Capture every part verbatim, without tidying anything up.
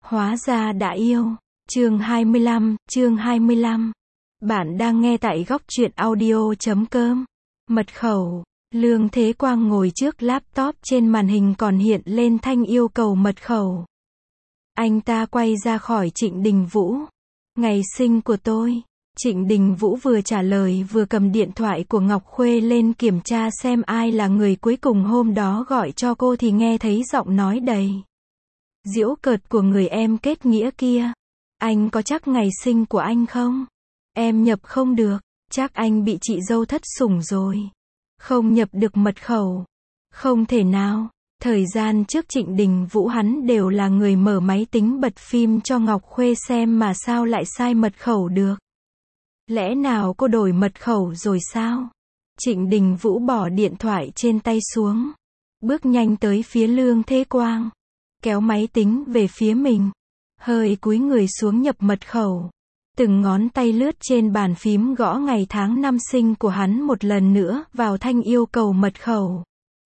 Hóa ra đã yêu. Chương hai mươi lăm, chương hai mươi lăm. Bạn đang nghe tại góc truyện audio chấm com. Mật khẩu. Lương Thế Quang ngồi trước laptop, trên màn hình còn hiện lên thanh yêu cầu mật khẩu. Anh ta quay ra khỏi Trịnh Đình Vũ. Ngày sinh của tôi. Trịnh Đình Vũ vừa trả lời vừa cầm điện thoại của Ngọc Khuê lên kiểm tra xem ai là người cuối cùng hôm đó gọi cho cô, thì nghe thấy giọng nói đầy giễu cợt của người em kết nghĩa kia. Anh có chắc ngày sinh của anh không? Em nhập không được. Chắc anh bị chị dâu thất sủng rồi. Không nhập được mật khẩu. Không thể nào. Thời gian trước Trịnh Đình Vũ hắn đều là người mở máy tính bật phim cho Ngọc Khuê xem, mà sao lại sai mật khẩu được? Lẽ nào cô đổi mật khẩu rồi sao? Trịnh Đình Vũ bỏ điện thoại trên tay xuống. Bước nhanh tới phía Lương Thế Quang. Kéo máy tính về phía mình. Hơi cúi người xuống nhập mật khẩu. Từng ngón tay lướt trên bàn phím gõ ngày tháng năm sinh của hắn một lần nữa vào thanh yêu cầu mật khẩu.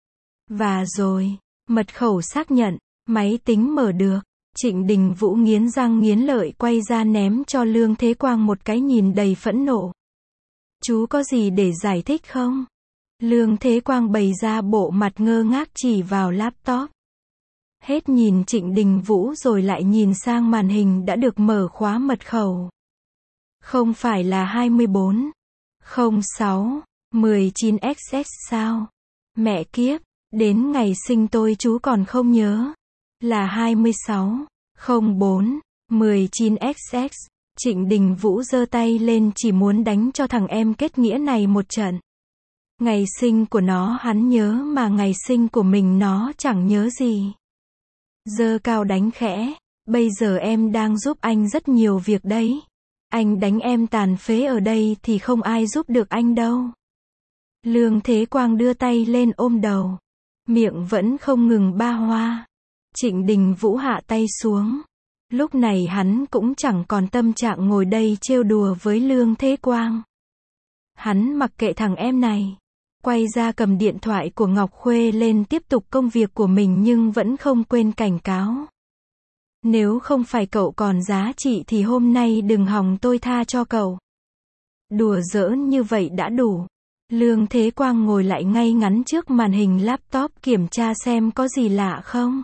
Và rồi, mật khẩu xác nhận, máy tính mở được. Trịnh Đình Vũ nghiến răng nghiến lợi quay ra ném cho Lương Thế Quang một cái nhìn đầy phẫn nộ. Chú có gì để giải thích không? Lương Thế Quang bày ra bộ mặt ngơ ngác chỉ vào laptop. Hết nhìn Trịnh Đình Vũ rồi lại nhìn sang màn hình đã được mở khóa mật khẩu. Không phải là hai mươi bốn, không sáu, mười chín x x sao? Mẹ kiếp, đến ngày sinh tôi chú còn không nhớ. Là hai mươi sáu, không bốn, mười chín x x. Trịnh Đình Vũ giơ tay lên chỉ muốn đánh cho thằng em kết nghĩa này một trận. Ngày sinh của nó hắn nhớ mà ngày sinh của mình nó chẳng nhớ gì. Giơ cao đánh khẽ. Bây giờ em đang giúp anh rất nhiều việc đấy. Anh đánh em tàn phế ở đây thì không ai giúp được anh đâu. Lương Thế Quang đưa tay lên ôm đầu. Miệng vẫn không ngừng ba hoa. Trịnh Đình Vũ hạ tay xuống. Lúc này hắn cũng chẳng còn tâm trạng ngồi đây trêu đùa với Lương Thế Quang. Hắn mặc kệ thằng em này. Quay ra cầm điện thoại của Ngọc Khuê lên tiếp tục công việc của mình, nhưng vẫn không quên cảnh cáo. Nếu không phải cậu còn giá trị thì hôm nay đừng hòng tôi tha cho cậu. Đùa giỡn như vậy đã đủ. Lương Thế Quang ngồi lại ngay ngắn trước màn hình laptop kiểm tra xem có gì lạ không.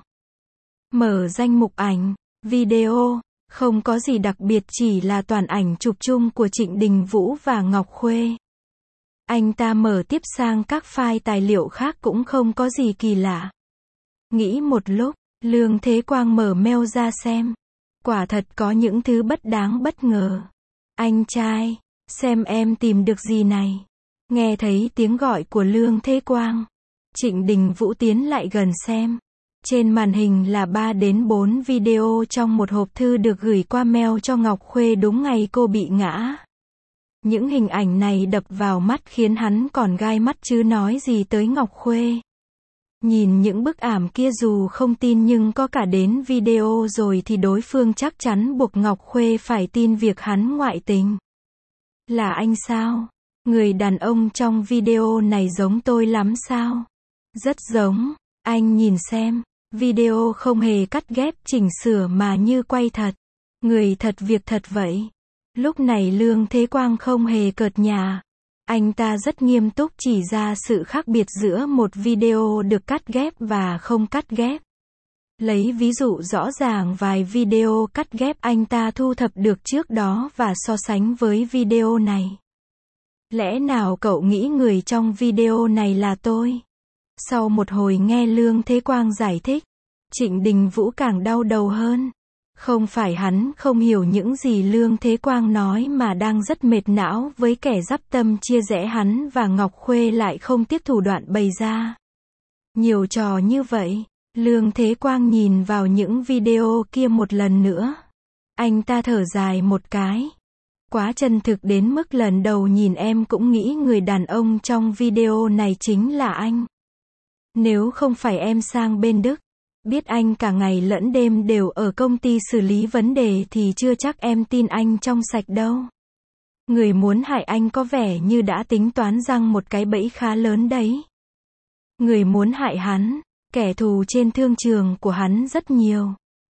Mở danh mục ảnh, video, không có gì đặc biệt, chỉ là toàn ảnh chụp chung của Trịnh Đình Vũ và Ngọc Khuê. Anh ta mở tiếp sang các file tài liệu khác cũng không có gì kỳ lạ. Nghĩ một lúc, Lương Thế Quang mở mail ra xem. Quả thật có những thứ bất đáng bất ngờ. Anh trai, xem em tìm được gì này. Nghe thấy tiếng gọi của Lương Thế Quang. Trịnh Đình Vũ tiến lại gần xem. Trên màn hình là ba đến bốn video trong một hộp thư được gửi qua mail cho Ngọc Khuê đúng ngày cô bị ngã. Những hình ảnh này đập vào mắt khiến hắn còn gai mắt chứ nói gì tới Ngọc Khuê. Nhìn những bức ảm kia, dù không tin nhưng có cả đến video rồi thì đối phương chắc chắn buộc Ngọc Khuê phải tin việc hắn ngoại tình. Là anh sao? Người đàn ông trong video này giống tôi lắm sao? Rất giống. Anh nhìn xem. Video không hề cắt ghép chỉnh sửa mà như quay thật. Người thật việc thật vậy. Lúc này Lương Thế Quang không hề cợt nhả. Anh ta rất nghiêm túc chỉ ra sự khác biệt giữa một video được cắt ghép và không cắt ghép. Lấy ví dụ rõ ràng vài video cắt ghép anh ta thu thập được trước đó và so sánh với video này. Lẽ nào cậu nghĩ người trong video này là tôi? Sau một hồi nghe Lương Thế Quang giải thích, Trịnh Đình Vũ càng đau đầu hơn. Không phải hắn không hiểu những gì Lương Thế Quang nói, mà đang rất mệt não với kẻ dắp tâm chia rẽ hắn và Ngọc Khuê lại không tiếc thủ đoạn bày ra. Nhiều trò như vậy. Lương Thế Quang nhìn vào những video kia một lần nữa. Anh ta thở dài một cái. Quá chân thực đến mức lần đầu nhìn em cũng nghĩ người đàn ông trong video này chính là anh. Nếu không phải em sang bên Đức, biết anh cả ngày lẫn đêm đều ở công ty xử lý vấn đề thì chưa chắc em tin anh trong sạch đâu. Người muốn hại anh có vẻ như đã tính toán răng một cái bẫy khá lớn đấy. Người muốn hại hắn, kẻ thù trên thương trường của hắn rất nhiều.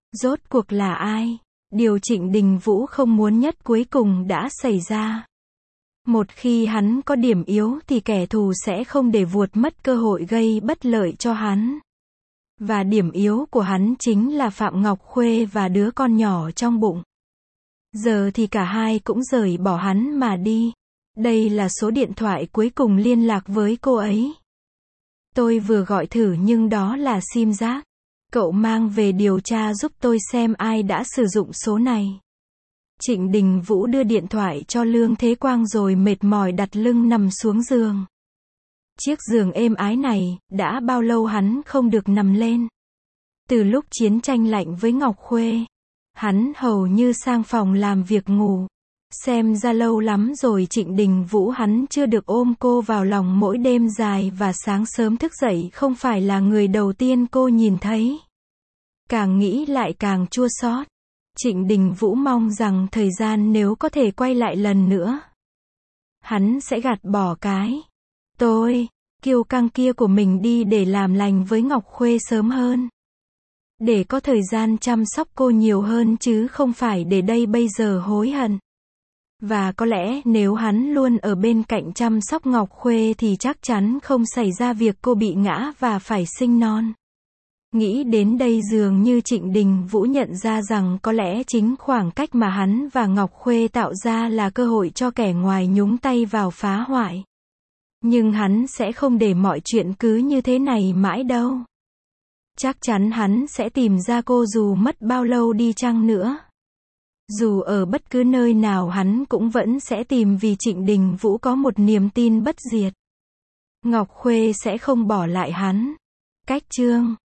Rốt cuộc là ai? Điều Trịnh Đình Vũ không muốn nhất cuối cùng đã xảy ra. Một khi hắn có điểm yếu thì kẻ thù sẽ không để vuột mất cơ hội gây bất lợi cho hắn. Và điểm yếu của hắn chính là Phạm Ngọc Khuê và đứa con nhỏ trong bụng. Giờ thì cả hai cũng rời bỏ hắn mà đi. Đây là số điện thoại cuối cùng liên lạc với cô ấy. Tôi vừa gọi thử nhưng đó là sim rác. Cậu mang về điều tra giúp tôi xem ai đã sử dụng số này. Trịnh Đình Vũ đưa điện thoại cho Lương Thế Quang rồi mệt mỏi đặt lưng nằm xuống giường. Chiếc giường êm ái này, đã bao lâu hắn không được nằm lên. Từ lúc chiến tranh lạnh với Ngọc Khuê, hắn hầu như sang phòng làm việc ngủ. Xem ra lâu lắm rồi Trịnh Đình Vũ hắn chưa được ôm cô vào lòng mỗi đêm dài và sáng sớm thức dậy không phải là người đầu tiên cô nhìn thấy. Càng nghĩ lại càng chua xót. Trịnh Đình Vũ mong rằng thời gian nếu có thể quay lại lần nữa, hắn sẽ gạt bỏ cái tôi kiêu căng kia của mình đi để làm lành với Ngọc Khuê sớm hơn. Để có thời gian chăm sóc cô nhiều hơn chứ không phải để đây bây giờ hối hận. Và có lẽ nếu hắn luôn ở bên cạnh chăm sóc Ngọc Khuê thì chắc chắn không xảy ra việc cô bị ngã và phải sinh non. Nghĩ đến đây dường như Trịnh Đình Vũ nhận ra rằng có lẽ chính khoảng cách mà hắn và Ngọc Khuê tạo ra là cơ hội cho kẻ ngoài nhúng tay vào phá hoại. Nhưng hắn sẽ không để mọi chuyện cứ như thế này mãi đâu. Chắc chắn hắn sẽ tìm ra cô dù mất bao lâu đi chăng nữa. Dù ở bất cứ nơi nào hắn cũng vẫn sẽ tìm vì Trịnh Đình Vũ có một niềm tin bất diệt. Ngọc Khuê sẽ không bỏ lại hắn. Cách chương